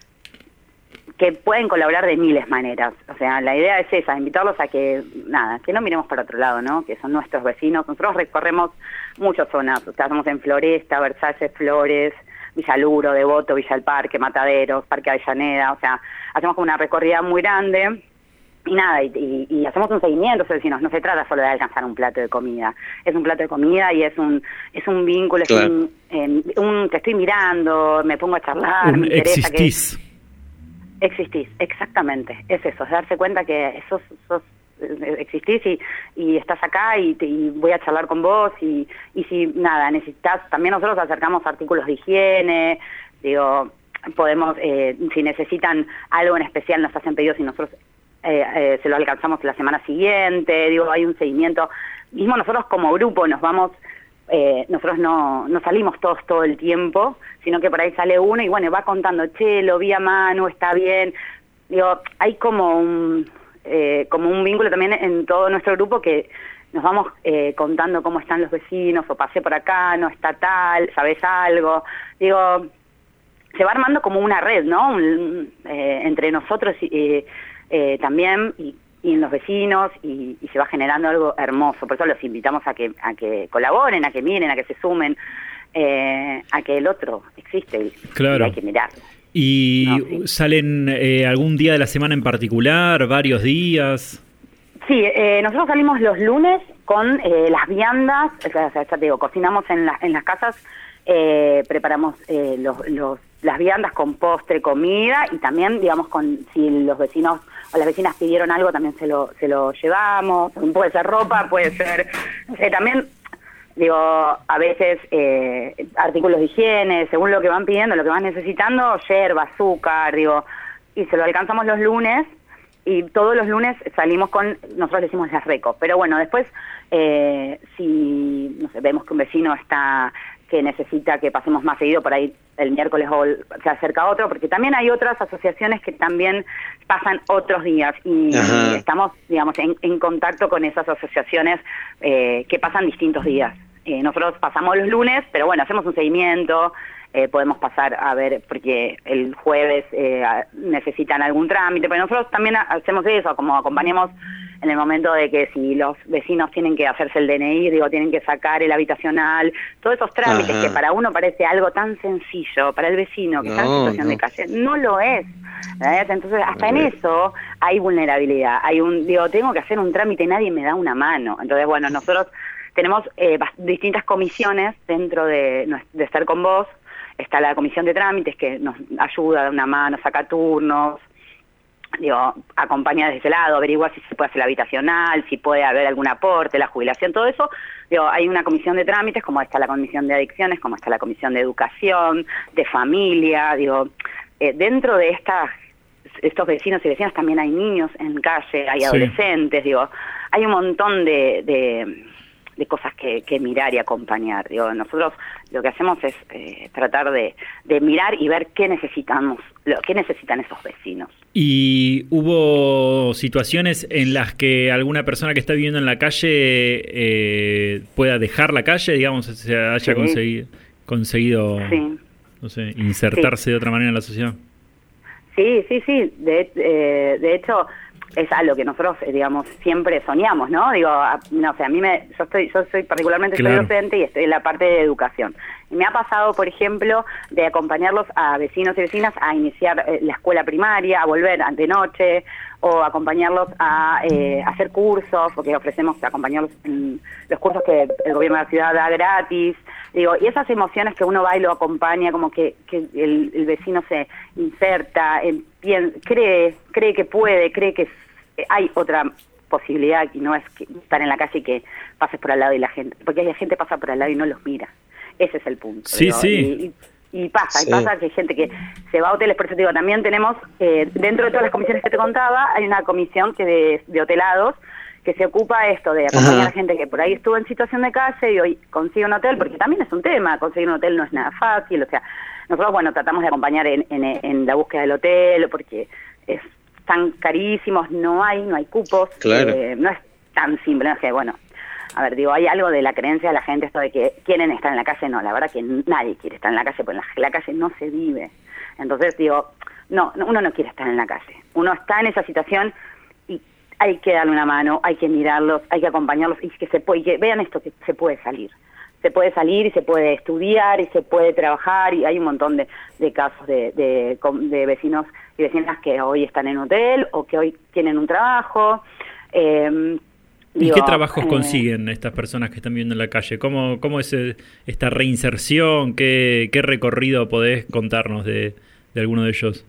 que pueden colaborar de miles maneras. O sea, la idea es esa, invitarlos a que, nada, que no miremos para otro lado, ¿no? Que son nuestros vecinos. Nosotros recorremos muchas zonas, o sea, estamos en Floresta, Versalles, Flores, Villaluro, Devoto, Villa del Parque, Mataderos, Parque Avellaneda, o sea, hacemos como una recorrida muy grande. Y nada, y, y, y hacemos un seguimiento, o sea, vecinos, no se trata solo de alcanzar un plato de comida, es un plato de comida y es un es un vínculo, claro. es un, eh, un, te estoy mirando, me pongo a charlar, un me interesa existís. que... Existís, exactamente, es eso, es darse cuenta que sos, sos existís y, y estás acá y, te, y voy a charlar con vos y, y si nada, necesitas, también nosotros acercamos artículos de higiene, digo, podemos, eh, si necesitan algo en especial nos hacen pedidos y nosotros eh, eh, se lo alcanzamos la semana siguiente, digo, hay un seguimiento, mismo nosotros como grupo nos vamos... Eh, nosotros no, no salimos todos todo el tiempo, sino que por ahí sale uno y bueno, va contando, che, lo vi a Manu, está bien. Digo, hay como un, eh, como un vínculo también en todo nuestro grupo que nos vamos eh, contando cómo están los vecinos, o pasé por acá, no está tal, ¿sabés algo? Digo, se va armando como una red, ¿no? Un, eh, entre nosotros eh, eh, también, y y en los vecinos, y, y se va generando algo hermoso. Por eso los invitamos a que a que colaboren, a que miren, a que se sumen, eh, a que el otro existe y, claro. y hay que mirarlo. ¿Y no, sí. salen eh, algún día de la semana en particular, varios días? Sí, eh, nosotros salimos los lunes con eh, las viandas, o sea, ya te digo, cocinamos en, la, en las casas, eh, preparamos eh, los, los, las viandas con postre, comida, y también, digamos, con si los vecinos o las vecinas pidieron algo, también se lo se lo llevamos. Puede ser ropa, puede ser, no sé, también, digo, a veces eh, artículos de higiene, según lo que van pidiendo, lo que van necesitando, yerba, azúcar, digo, y se lo alcanzamos los lunes, y todos los lunes salimos con, nosotros le decimos las recos, pero bueno, después, eh, si, no sé, vemos que un vecino está, que necesita que pasemos más seguido, por ahí el miércoles o el, se acerca otro, porque también hay otras asociaciones que también pasan otros días y, y estamos, digamos, en, en contacto con esas asociaciones eh, que pasan distintos días. Eh, nosotros pasamos los lunes, pero bueno, hacemos un seguimiento, eh, podemos pasar a ver, porque el jueves eh, necesitan algún trámite, pero nosotros también hacemos eso, como acompañamos en el momento de que si los vecinos tienen que hacerse el D N I, digo, tienen que sacar el habitacional, todos esos trámites. Ajá. Que para uno parece algo tan sencillo, para el vecino que no, está en situación no. de calle, no lo es. ¿Verdad? Entonces, hasta en eso hay vulnerabilidad. Hay un, digo, tengo que hacer un trámite y nadie me da una mano. Entonces, bueno, nosotros tenemos eh, distintas comisiones dentro de, de Estar con Vos. Está la comisión de trámites que nos ayuda, da una mano, saca turnos, digo, acompaña desde ese lado, averigua si se puede hacer la habitacional, si puede haber algún aporte, la jubilación, todo eso. Digo, hay una comisión de trámites, como está la comisión de adicciones, como está la comisión de educación, de familia, digo, eh, dentro de estas estos vecinos y vecinas también hay niños en calle, hay sí. adolescentes, digo, hay un montón de, de, de cosas que, que mirar y acompañar. Digo, nosotros lo que hacemos es eh, tratar de, de mirar y ver qué necesitamos, lo, qué necesitan esos vecinos. ¿Y hubo situaciones en las que alguna persona que está viviendo en la calle eh, pueda dejar la calle, digamos, se haya sí. conseguido, conseguido sí. no sé, insertarse sí. de otra manera en la sociedad? Sí, sí, sí. De, eh, de hecho, es algo que nosotros, eh, digamos, siempre soñamos, ¿no? Digo, a, no sé, a mí me, yo estoy, yo soy particularmente claro. soy docente y estoy en la parte de educación. Y me ha pasado, por ejemplo, de acompañarlos a vecinos y vecinas a iniciar eh, la escuela primaria, a volver ante noche, o acompañarlos a eh, hacer cursos, porque ofrecemos acompañarlos en los cursos que el gobierno de la ciudad da gratis. Digo, y esas emociones que uno va y lo acompaña, como que, que el, el vecino se inserta, en, cree, cree que puede, cree que hay otra posibilidad y no es que estar en la calle y que pases por al lado y la gente, porque la gente pasa por al lado y no los mira. Ese es el punto. Sí, digo, sí. Y, y pasa, Sí. y pasa que hay gente que se va a hoteles, por eso te digo, también tenemos, eh, dentro de todas las comisiones que te contaba, hay una comisión que de, de hotelados que se ocupa esto de acompañar Ajá. a gente que por ahí estuvo en situación de calle y hoy consigue un hotel, porque también es un tema, conseguir un hotel no es nada fácil, o sea, nosotros, bueno, tratamos de acompañar en, en, en la búsqueda del hotel, porque es tan carísimos, no hay, no hay cupos, Claro. eh, no es tan simple, no es que, bueno, a ver, digo, hay algo de la creencia de la gente, esto de que quieren estar en la calle, no, la verdad que nadie quiere estar en la calle, porque en la, la calle no se vive, entonces digo, no, no, uno no quiere estar en la calle, uno está en esa situación y hay que darle una mano, hay que mirarlos, hay que acompañarlos y que se puede, y que vean esto, que se puede salir. Se puede salir y se puede estudiar y se puede trabajar y hay un montón de, de casos de, de, de vecinos y vecinas que hoy están en hotel o que hoy tienen un trabajo. Eh, ¿Y digo, qué trabajos eh, consiguen estas personas que están viviendo en la calle? ¿Cómo, cómo es eh, esta reinserción? ¿Qué, qué recorrido podés contarnos de, de alguno de ellos?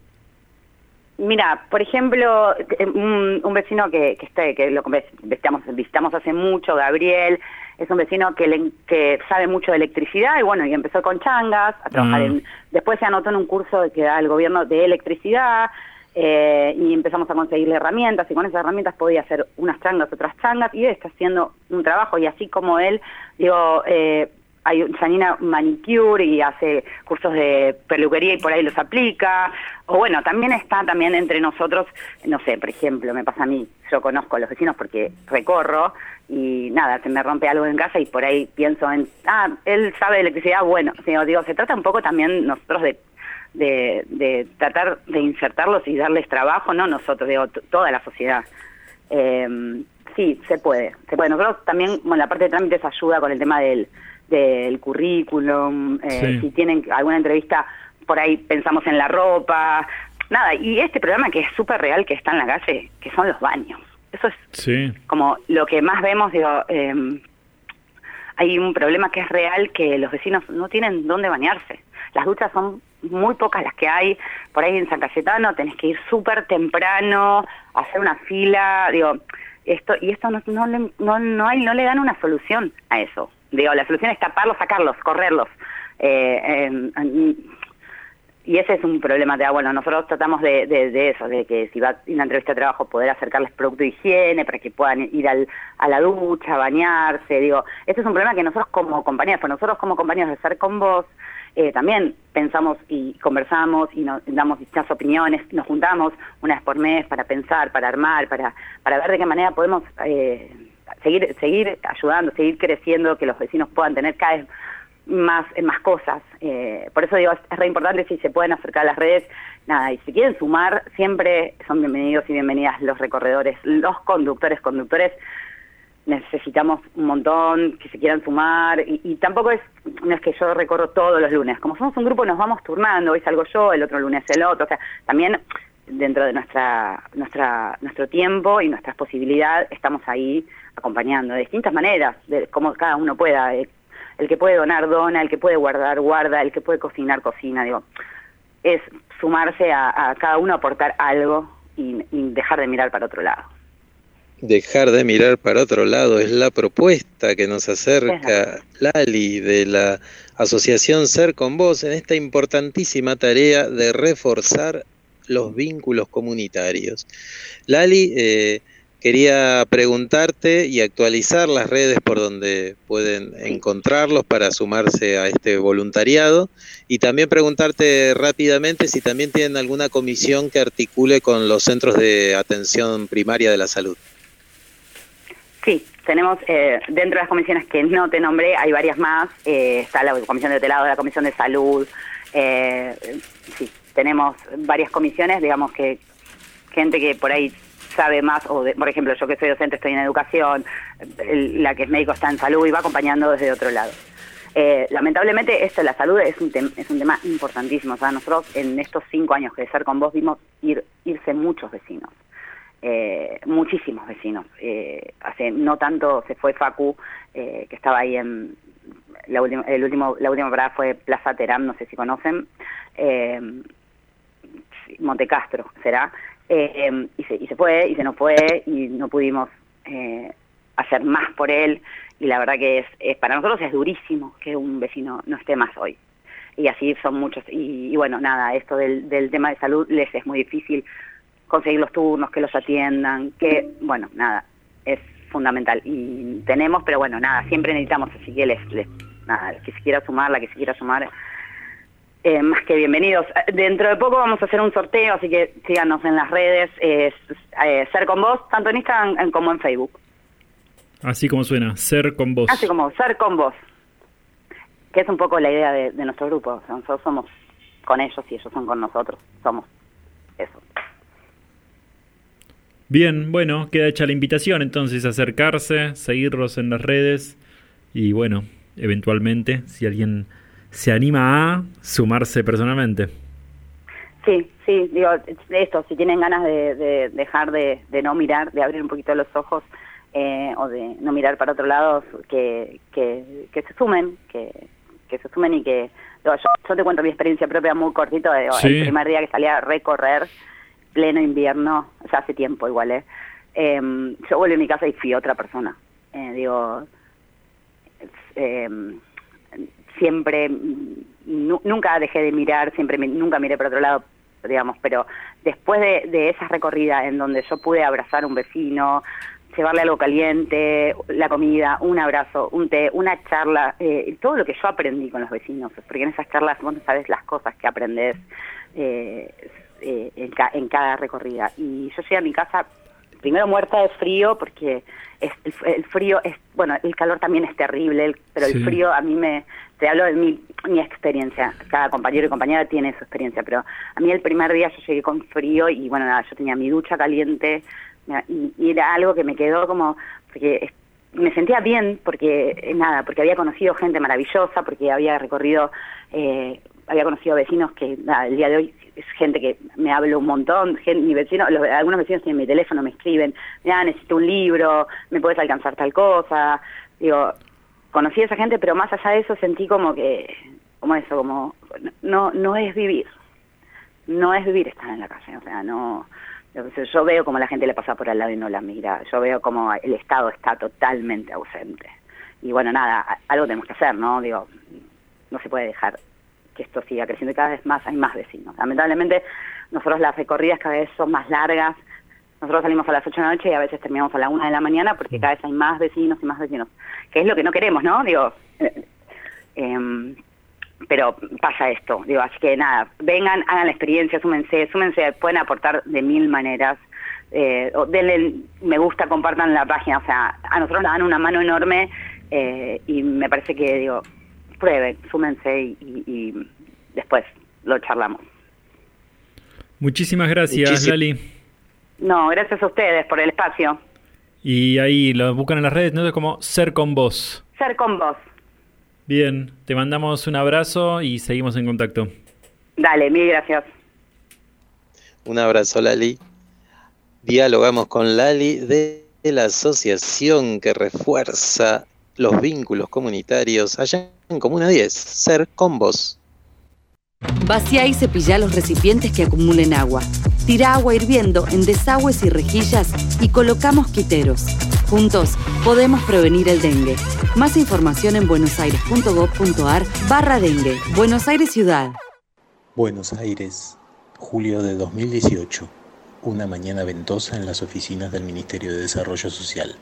Mira, por ejemplo, un, un vecino que, que, está, que lo visitamos, visitamos hace mucho, Gabriel, es un vecino que, le, que sabe mucho de electricidad y bueno, y empezó con changas a trabajar Ah. en... Después se anotó en un curso que da el gobierno de electricidad eh, y empezamos a conseguirle herramientas y con esas herramientas podía hacer unas changas, otras changas y él está haciendo un trabajo y así como él, digo... Eh, hay Janina Manicure y hace cursos de peluquería y por ahí los aplica, o bueno, también está también entre nosotros, no sé, por ejemplo, me pasa a mí, yo conozco a los vecinos porque recorro y nada, se me rompe algo en casa y por ahí pienso en, ah, él sabe de electricidad, bueno, digo, digo se trata un poco también nosotros de, de, de tratar de insertarlos y darles trabajo, no nosotros, digo, t- toda la sociedad. Eh, sí, se puede, se puede. Nosotros también, bueno, la parte de trámites ayuda con el tema del del currículum, eh, Sí. si tienen alguna entrevista, por ahí pensamos en la ropa, nada, y este problema que es súper real que está en la calle, que son los baños. Eso es Sí. como lo que más vemos, digo, eh, hay un problema que es real, que los vecinos no tienen dónde bañarse. Las duchas son muy pocas las que hay, por ahí en San Cayetano tenés que ir súper temprano, hacer una fila, digo, esto y esto no no le, no, no hay no le dan una solución a eso. Digo, la solución es taparlos, sacarlos, correrlos. Eh, eh, eh, y ese es un problema. De, bueno, nosotros tratamos de, de, de eso, de que si va a una entrevista de trabajo poder acercarles producto de higiene para que puedan ir al, a la ducha, bañarse. Digo, ese es un problema que nosotros como compañeros, pues nosotros como compañeros de Ser con Vos, eh, también pensamos y conversamos y nos damos distintas opiniones, nos juntamos una vez por mes para pensar, para armar, para, para ver de qué manera podemos... Eh, seguir seguir ayudando, seguir creciendo, que los vecinos puedan tener cada vez más más cosas. Eh, por eso digo, es, es re importante si se pueden acercar a las redes, nada, y si quieren sumar, siempre son bienvenidos y bienvenidas los recorredores, los conductores, conductores, necesitamos un montón que se quieran sumar, y, y tampoco es, no es que yo recorro todos los lunes, como somos un grupo nos vamos turnando, hoy salgo yo, el otro lunes el otro, o sea, también dentro de nuestra nuestra nuestro tiempo y nuestras posibilidades estamos ahí acompañando de distintas maneras, de cómo cada uno pueda. El, el que puede donar, dona, el que puede guardar, guarda, el que puede cocinar, cocina. Digo, es sumarse a, a cada uno, aportar algo y, y dejar de mirar para otro lado. Dejar de mirar para otro lado es la propuesta que nos acerca Lali de la Asociación Ser con Vos en esta importantísima tarea de reforzar los vínculos comunitarios. Lali, eh, quería preguntarte y actualizar las redes por donde pueden encontrarlos para sumarse a este voluntariado y también preguntarte rápidamente si también tienen alguna comisión que articule con los centros de atención primaria de la salud. Sí, tenemos eh, dentro de las comisiones que no te nombré, hay varias más, eh, está la comisión de hotelado, la comisión de salud, eh, sí, tenemos varias comisiones, digamos que gente que por ahí sabe más, o de, por ejemplo, yo que soy docente estoy en educación, el, la que es médico está en salud y va acompañando desde otro lado. Eh, lamentablemente esto de la salud es un, tem- es un tema importantísimo, o sea, nosotros en estos cinco años que de Ser con Vos vimos ir irse muchos vecinos, eh, muchísimos vecinos. Eh, hace no tanto se fue Facu, eh, que estaba ahí en... La última, el último, la última parada fue Plaza Teram, no sé si conocen, eh, Montecastro será, eh, y, se, y se fue, y se nos fue, y no pudimos eh, hacer más por él, y la verdad que es, es para nosotros es durísimo que un vecino no esté más hoy. y así son muchos. Y, y bueno, nada, esto del, del tema de salud les es muy difícil conseguir los turnos, que los atiendan, que, bueno, nada, es fundamental. Y tenemos, pero bueno, nada, siempre necesitamos, así que les, les nada, el que se quiera sumar, la que se quiera sumar, eh, más que bienvenidos. Dentro de poco vamos a hacer un sorteo, así que síganos en las redes, eh, eh, Ser con Vos, tanto en Instagram como en Facebook. Así como suena, Ser con Vos. Así como, Ser con Vos, que es un poco la idea de, de nuestro grupo. O sea, nosotros somos con ellos y ellos son con nosotros, somos eso. Bien, bueno, queda hecha la invitación entonces, acercarse, seguirlos en las redes y bueno, eventualmente, si alguien se anima a sumarse personalmente. Sí, sí, digo, esto, si tienen ganas de, de dejar de, de no mirar, de abrir un poquito los ojos eh, o de no mirar para otro lado, que, que, que se sumen, que, que se sumen y que... Digo, yo, yo te cuento mi experiencia propia muy cortito, digo, sí. El primer día que salí a recorrer, pleno invierno, o sea, hace tiempo igual, ¿eh? eh yo volví a mi casa y fui otra persona. Eh, digo, eh, siempre, nu nunca dejé de mirar, siempre me, nunca miré para otro lado, digamos, pero después de, de esa recorrida en donde yo pude abrazar a un vecino, llevarle algo caliente, la comida, un abrazo, un té, una charla, eh, todo lo que yo aprendí con los vecinos, porque en esas charlas vos no sabes las cosas que aprendés, eh, Eh, en, ca en cada recorrida. Y yo llegué a mi casa primero muerta de frío, porque es, el, el frío es, bueno, el calor también es terrible, el, pero sí. El frío a mí me, te hablo de mi, mi experiencia, cada compañero y compañera tiene su experiencia, pero a mí el primer día yo llegué con frío y bueno, nada, yo tenía mi ducha caliente y, y era algo que me quedó como, porque me sentía bien, porque nada, porque había conocido gente maravillosa, porque había recorrido, eh, había conocido vecinos que nada, el día de hoy es gente que me habla un montón, gente, mi vecino, los, algunos vecinos tienen mi teléfono, me escriben, mira, necesito un libro, me puedes alcanzar tal cosa, digo, conocí a esa gente, pero más allá de eso sentí como que, como eso, como, no, no es vivir, no es vivir estar en la calle, o sea, no, yo veo como la gente le pasa por al lado y no la mira, yo veo como el Estado está totalmente ausente, y bueno, nada, algo tenemos que hacer, ¿no? Digo, no se puede dejar que esto siga creciendo y cada vez más hay más vecinos. Lamentablemente, nosotros las recorridas cada vez son más largas. Nosotros salimos a las ocho de la noche y a veces terminamos a la una de la mañana porque cada vez hay más vecinos y más vecinos. Que es lo que no queremos, ¿no? Digo, eh, eh, pero pasa esto. Digo, así que nada, vengan, hagan la experiencia, súmense, súmense, pueden aportar de mil maneras. Eh, o denle me gusta, compartan la página. O sea, a nosotros nos dan una mano enorme eh, y me parece que, digo, prueben, súmense y, y, y después lo charlamos. Muchísimas gracias, Muchísim Lali. No, gracias a ustedes por el espacio. Y ahí lo buscan en las redes, ¿no? Como Ser con Vos. Ser con Vos. Bien, te mandamos un abrazo y seguimos en contacto. Dale, mil gracias. Un abrazo, Lali. Dialogamos con Lali de la asociación que refuerza los vínculos comunitarios allá en Comuna diez, Ser con Vos. Vacía y cepilla los recipientes que acumulen agua. Tira agua hirviendo en desagües y rejillas y coloca mosquiteros. Juntos podemos prevenir el dengue. Más información en buenosaires.gov.ar barra dengue. Buenos Aires Ciudad. Buenos Aires, julio de dos mil dieciocho. Una mañana ventosa en las oficinas del Ministerio de Desarrollo Social.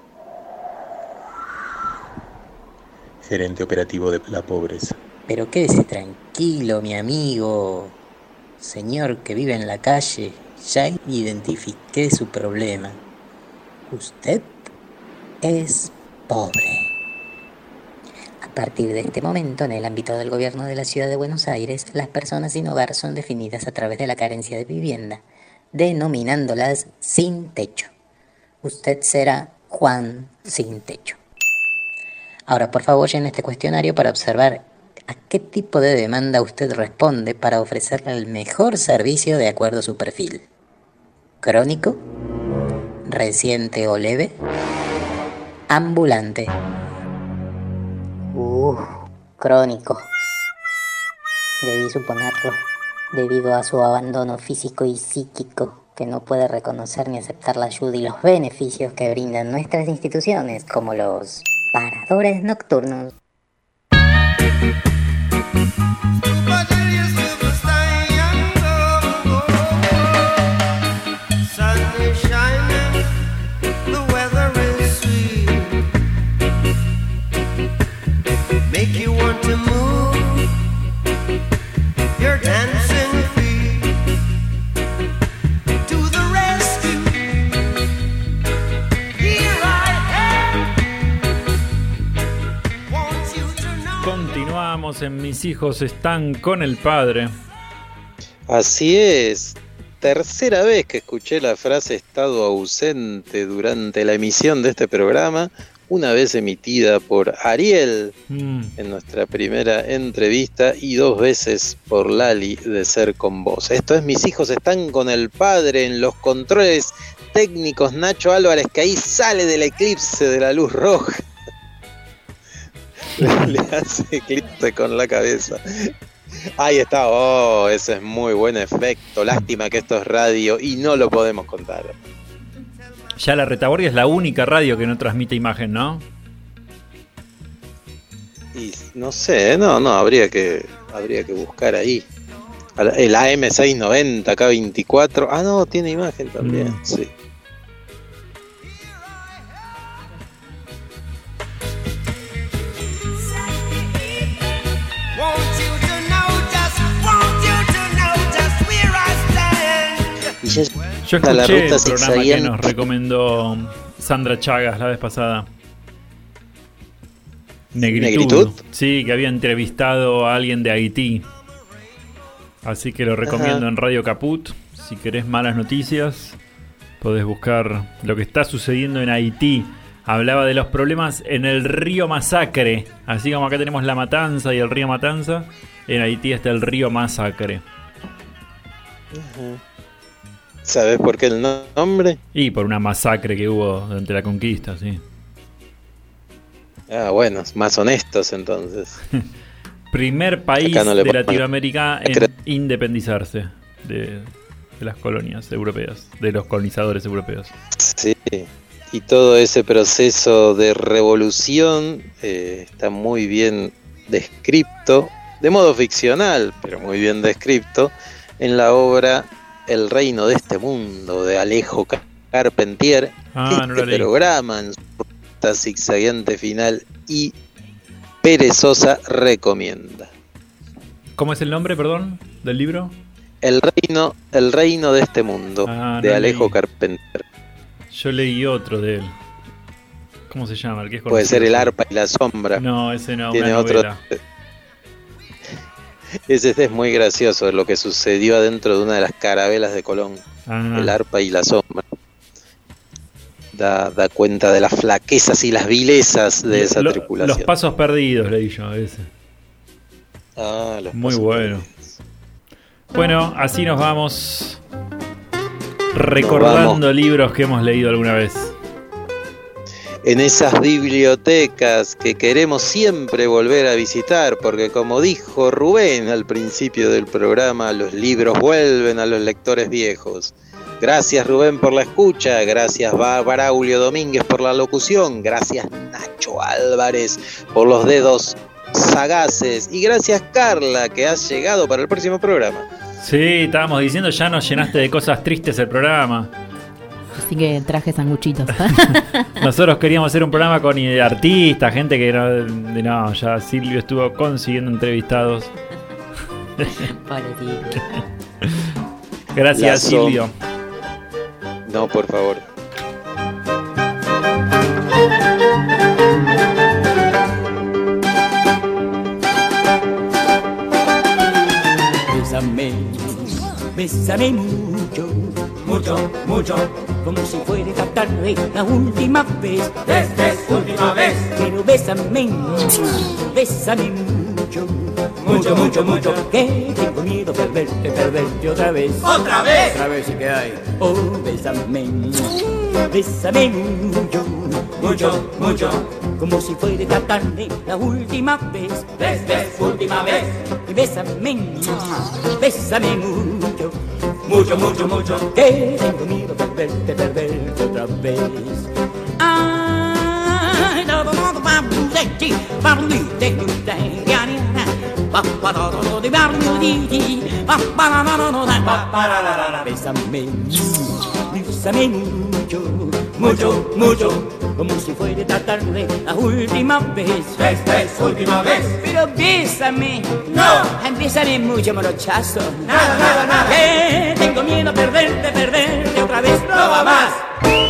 Gerente operativo de la pobreza. Pero quédese tranquilo, mi amigo. Señor que vive en la calle, ya identifiqué su problema. Usted es pobre. A partir de este momento, en el ámbito del gobierno de la Ciudad de Buenos Aires, las personas sin hogar son definidas a través de la carencia de vivienda, denominándolas sin techo. Usted será Juan sin techo. Ahora, por favor, llene este cuestionario para observar a qué tipo de demanda usted responde para ofrecerle el mejor servicio de acuerdo a su perfil. ¿Crónico? ¿Reciente o leve? ¿Ambulante? Uh, crónico. Debí suponerlo, debido a su abandono físico y psíquico, que no puede reconocer ni aceptar la ayuda y los beneficios que brindan nuestras instituciones, como los paradores nocturnos. En Mis hijos están con el padre. Así es. Tercera vez que escuché la frase estado ausente durante la emisión de este programa, una vez emitida por Ariel mm. en nuestra primera entrevista y dos veces por Lali de Ser con Vos. Esto es Mis hijos están con el padre en los controles técnicos, Nacho Álvarez, que ahí sale del eclipse de la luz roja. Le hace eclipse con la cabeza. Ahí está, oh, ese es muy buen efecto. Lástima que esto es radio y no lo podemos contar. Ya la Retaguardia es la única radio que no transmite imagen, ¿no? Y no sé, no, no, habría que habría que buscar ahí. El A M seiscientos noventa, K veinticuatro. Ah, no, tiene imagen también, mm. sí. Yo escuché el programa que nos recomendó Sandra Chagas la vez pasada. Negritud. ¿Negritud? Sí, que había entrevistado a alguien de Haití. Así que lo recomiendo. Ajá. En Radio Caput. Si querés malas noticias, podés buscar lo que está sucediendo en Haití. Hablaba de los problemas en el río Masacre. Así como acá tenemos la Matanza y el río Matanza, en Haití está el río Masacre. Ajá. ¿Sabes por qué el nombre? Y por una masacre que hubo durante la conquista, sí. Ah, bueno, más honestos entonces. Primer país no de Latinoamérica en independizarse de, de las colonias europeas, de los colonizadores europeos. Sí, y todo ese proceso de revolución eh, está muy bien descrito, de modo ficcional, pero muy bien descrito, en la obra El reino de este mundo, de Alejo Carpentier. Ah, este no programa en su ruta zigzagueante final y perezosa recomienda. ¿Cómo es el nombre, perdón, del libro? El reino, el reino de este mundo, ah, de no Alejo leí. Carpentier. Yo leí otro de él. ¿Cómo se llama? El que es Puede ser El arpa y la sombra. No, ese no, tiene una otro. novela. Ese es muy gracioso, lo que sucedió adentro de una de las carabelas de Colón. Ah. El arpa y la sombra. Da, da cuenta de las flaquezas y las vilezas de esa lo, tripulación. Los pasos perdidos, leí yo a veces. Ah, los muy pasos bueno. perdidos. Bueno, así nos vamos recordando nos vamos. libros que hemos leído alguna vez. En esas bibliotecas que queremos siempre volver a visitar, porque como dijo Rubén al principio del programa, los libros vuelven a los lectores viejos. Gracias Rubén por la escucha, gracias Baraulio Domínguez por la locución, gracias Nacho Álvarez por los dedos sagaces y gracias Carla que has llegado para el próximo programa. Sí, estábamos diciendo, ya nos llenaste de cosas tristes el programa. Así que traje sanguchitos. Nosotros queríamos hacer un programa con artistas, gente que no, de, no ya Silvio estuvo consiguiendo entrevistados. Pobrecito. Lazo. Gracias Silvio. No, por favor. Bésame, bésame mucho, mucho, mucho, como si fuera esta tarde la última vez. Esta es última vez. Pero bésame, bésame mucho, mucho, mucho, mucho, que tengo miedo de perderte, perderte otra vez. ¿Otra vez? Otra vez, ¿y qué hay? Oh, bésame, bésame mucho, mucho, mucho, como si fuera esta tarde la última vez. Esta es última vez. Y bésame, bésame mucho, mucho, mucho, mucho, que tengo miedo de perderte, perderte otra vez. Ay, Bésame, bésame mucho, mucho, mucho, como si fuera esta tarde la última vez. Ves, ves, última vez. Pero bésame, no, bésame mucho, morochazo. Nada, nada, nada. Eh, tengo miedo a perderte, perderte otra vez. No va más.